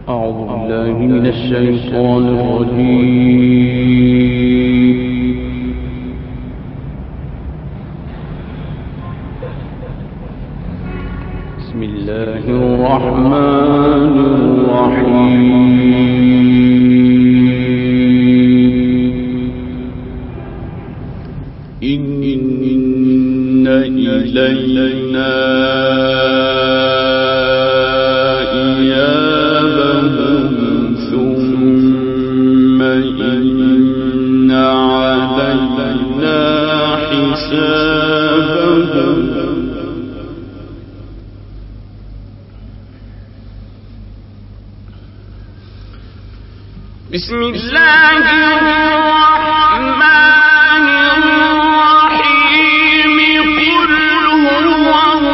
أعوذ بالله من الشيطان الرجيم. بسم الله الرحمن الرحيم. إن إلينا بسم الله الرحمن الرحيم. قل هو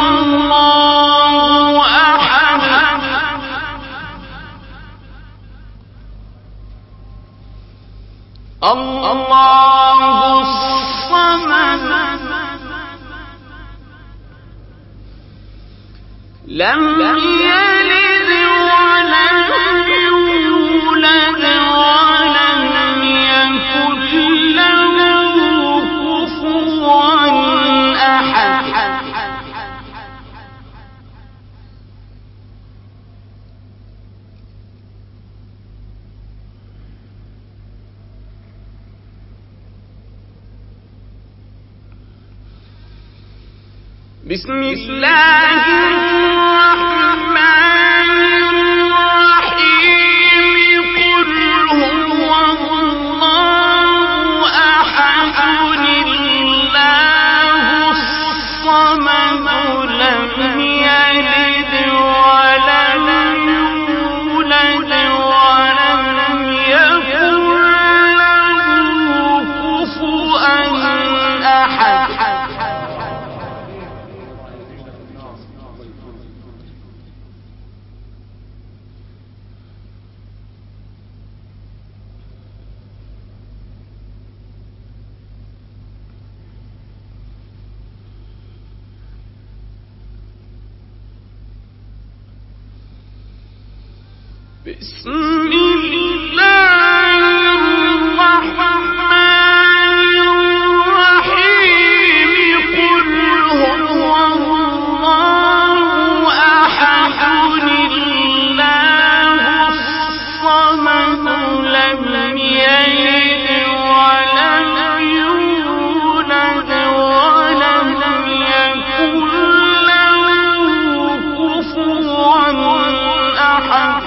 الله أحد الله الصمد لم يلد ولم يولد ولم يكن له كفوا أحد. بسم الله الرحمن الرحيم. قل هو الله أحد الله الصمد لم يلد ولم يولد ولم يكن له كفوا أحد. بسم الله الرحمن الرحيم. قل هو الله أحد الله الصمد لم يلد ولم يولد ولم يكن له كفوا أحد.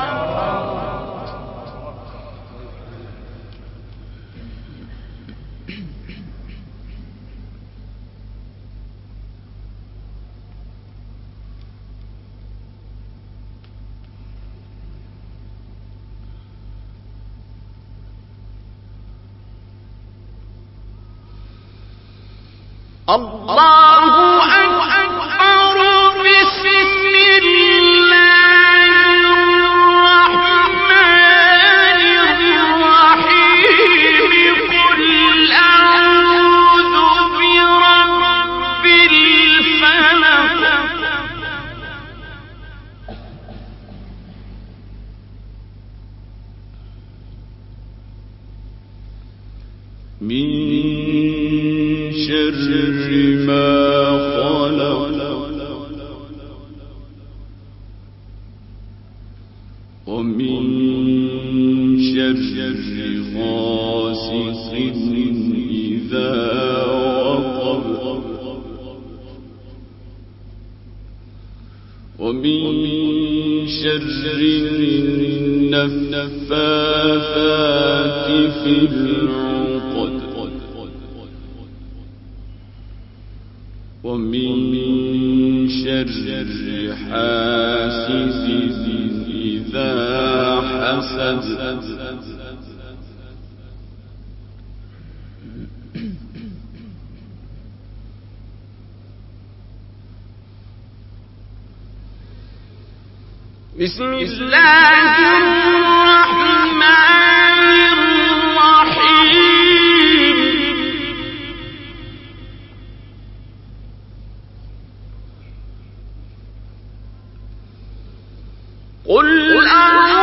الله أكبر. بسم الله الرحمن الرحيم. قل أعوذ برب الفلق من شر ما خلق ومن شر غاسق إذا وقب ومن شر النفاثات في العقد ومن شر حاسد إذا حسد. بسم الله الرحمن الرحيم. قل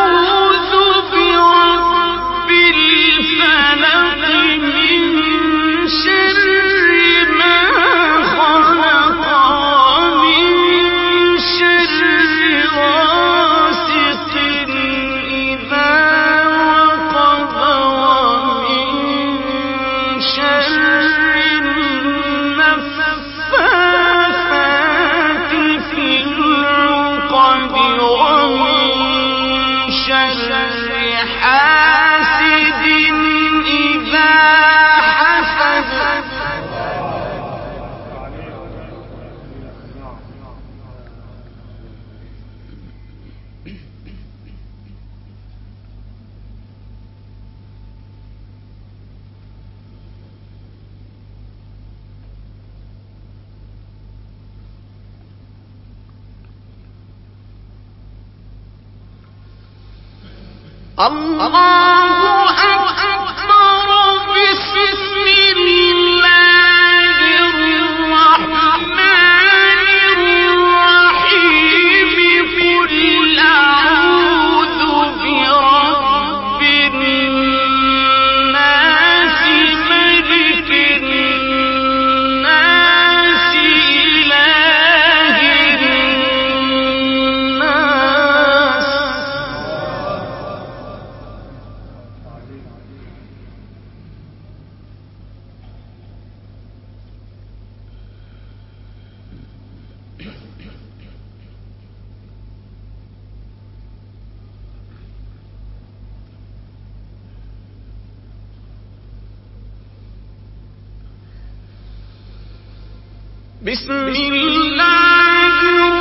بسم الله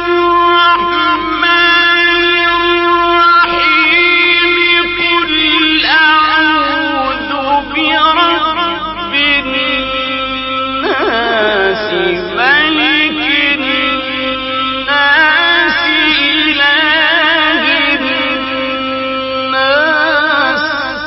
الرحمن الرحيم قل أعوذ برب الناس ملك الناس إله الناس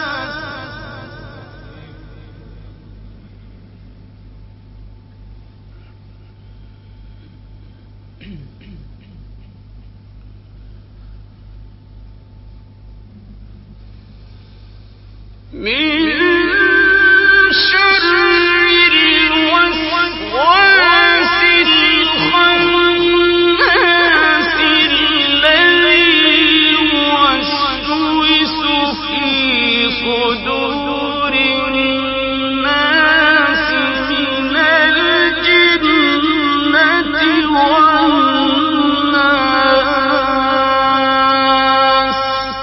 من شر الوسواس الخناس الذي يوسوس في صدور الناس من الجنة والناس.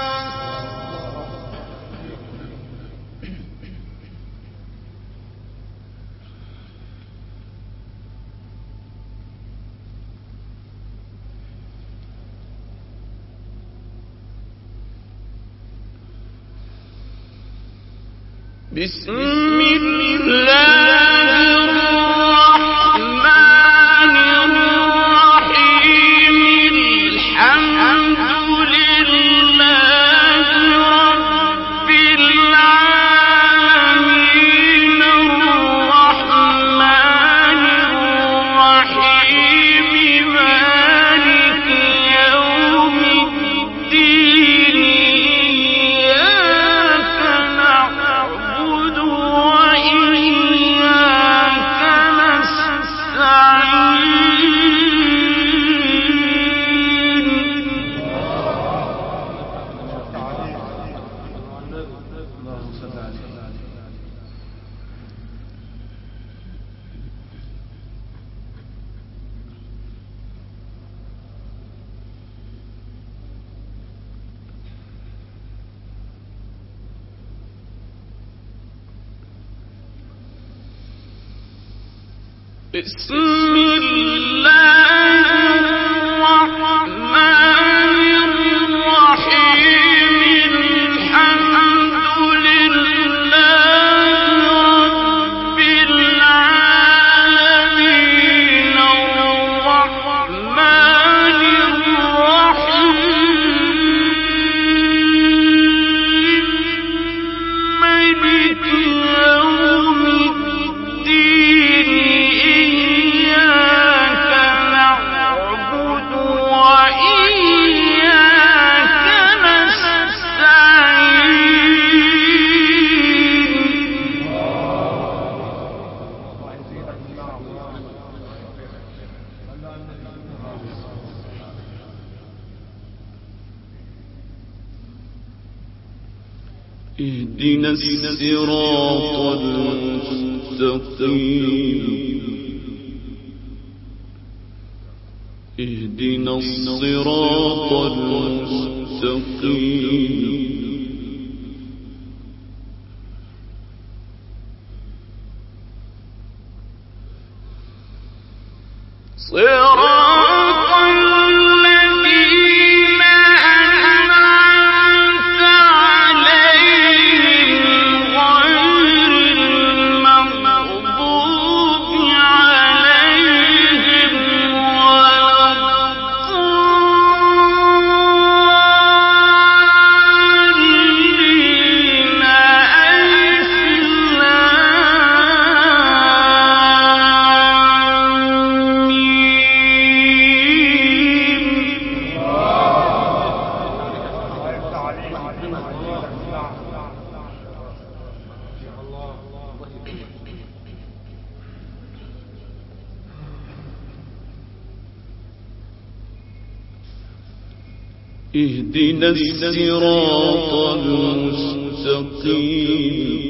بسم الله الرحمن الرحيم الحمد لله رب العالمين الرحمن الرحيم مالك يوم الدين إياك نعبد وإياك نستعين. بسم الله الرحمن الرحيم الحمد لله رب العالمين الرحمن الرحيم مالك يوم الدين إياك نعبد وإياك نستعين. اهدنا الصراط المستقيم اهدنا الصراط المستقيم صراط الذين أنعمت عليهم غير المغضوب عليهم ولا الضالين. اهدنا الصراط المستقيم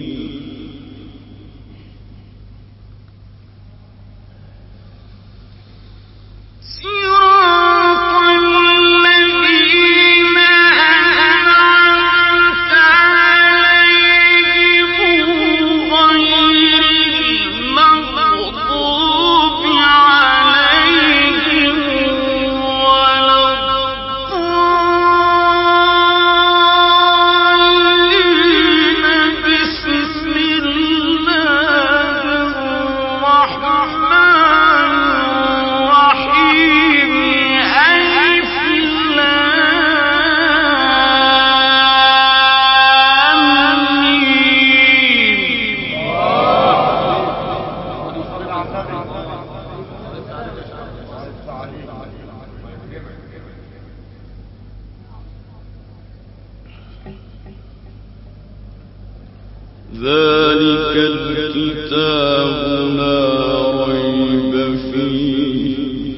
ذلك الكتاب لا ريب فيه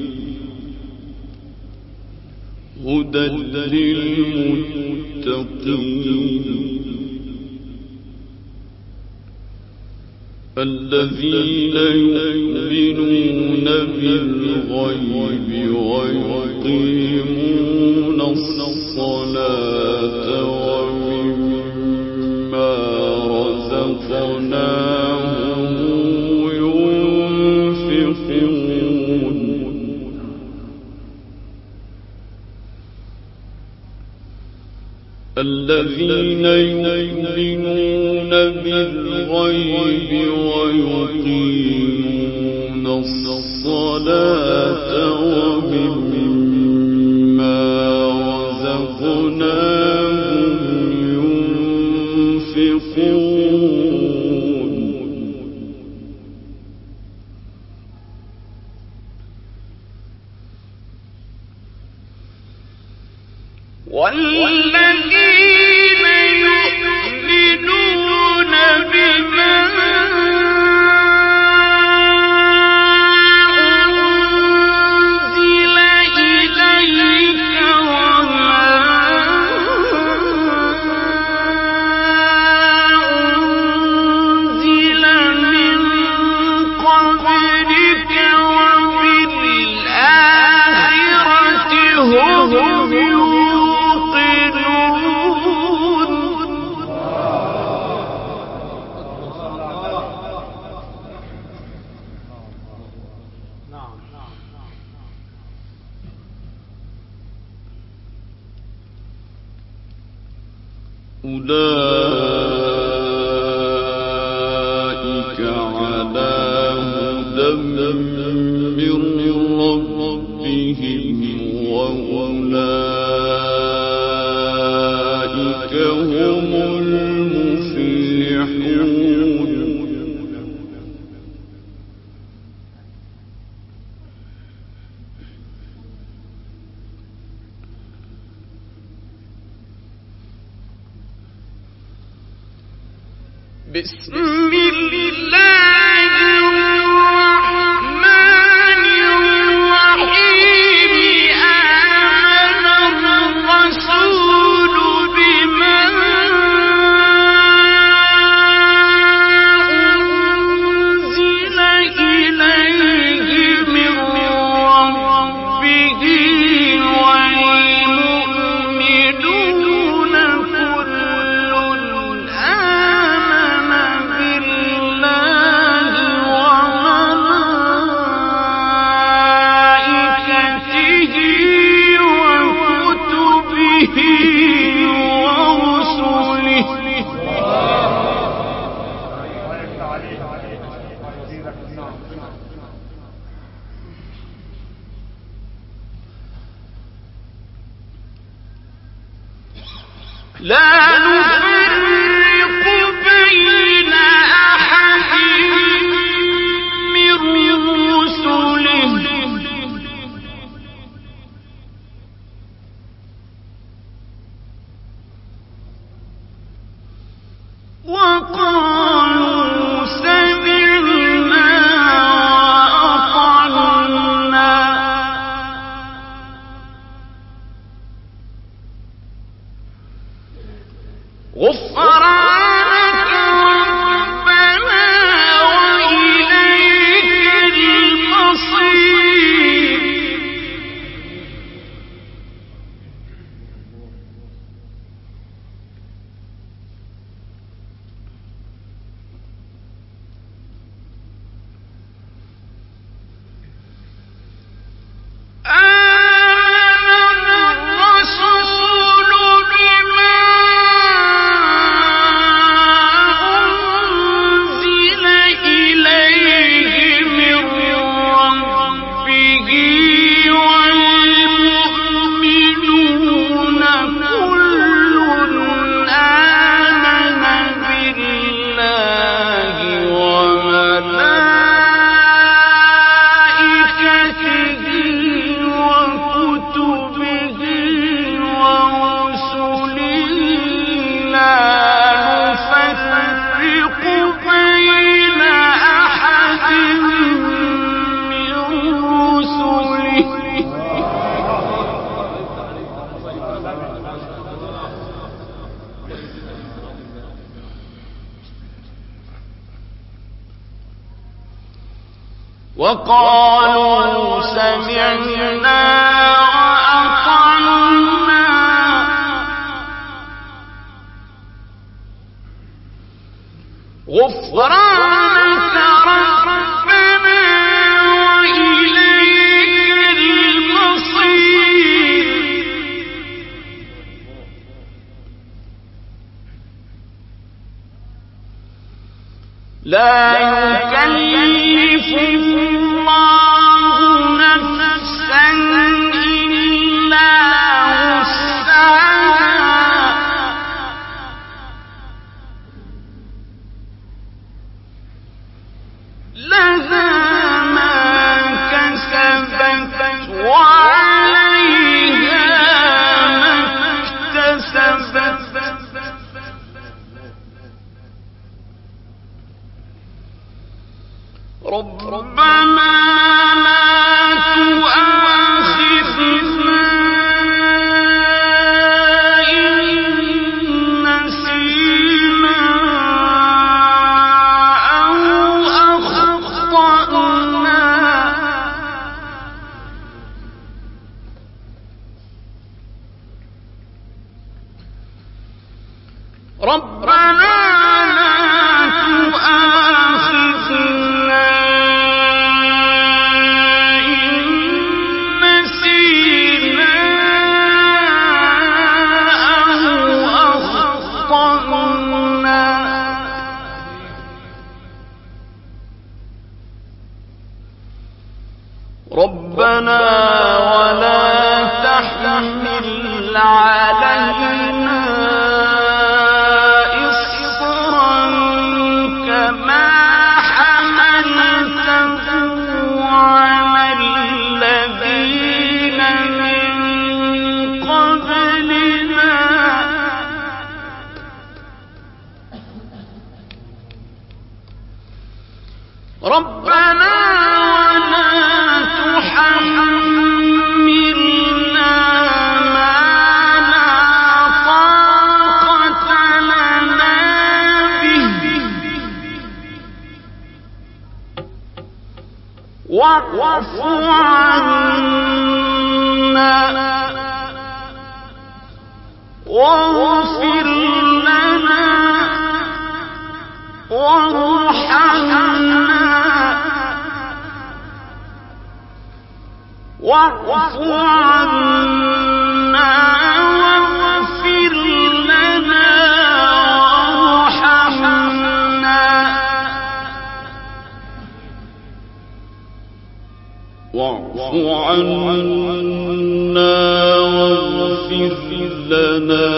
هدى للمتقين الذين يؤمنون بالغيب ويقيمون الصلاة ومما رزقناهم ينفقون الذين يؤمنون بالغيب ويقيمون الصلاة ومما رزقناهم ينفقون والذين يؤمنون بما أنزل إليك وما أنزل من قبلك وبالآخرة هم أولئك على هدى من ربهم وأولئك هم المفلحون بسم الله الرحمن الرحيم آمن الرسول بما أنزل إليه من ربه والمؤمنون كل لا نفرق بين أحد من رسله وقالوا سمعنا وأطعنا غفرانك ربنا وإليك المصير. وقالوا سمعنا وأطعنا غفرانك ربنا وإليك المصير. لا يكلف الله نفسا إلا وسعها لها ما كسبت وعليها ما اكتسبت. ربنا لا تؤاخذنا إن نسينا أو أخطأنا. ربنا لا تؤاخذنا ربنا ولا تحمل علينا إصرا كما حملته على الذين من قبلنا ربنا حملنا ما لا طاقة لنا به واعف عنا واغفر لنا وارحمنا واعف عنا واغفر لنا وارحمنا واعف عنا واغفر لنا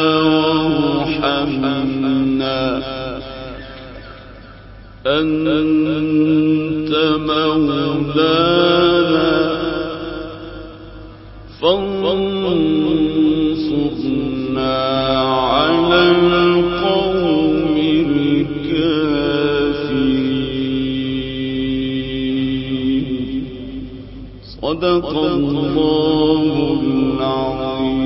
وارحمنا أنت مولانا فانصرنا على القوم الكافرين. صدق الله العظيم.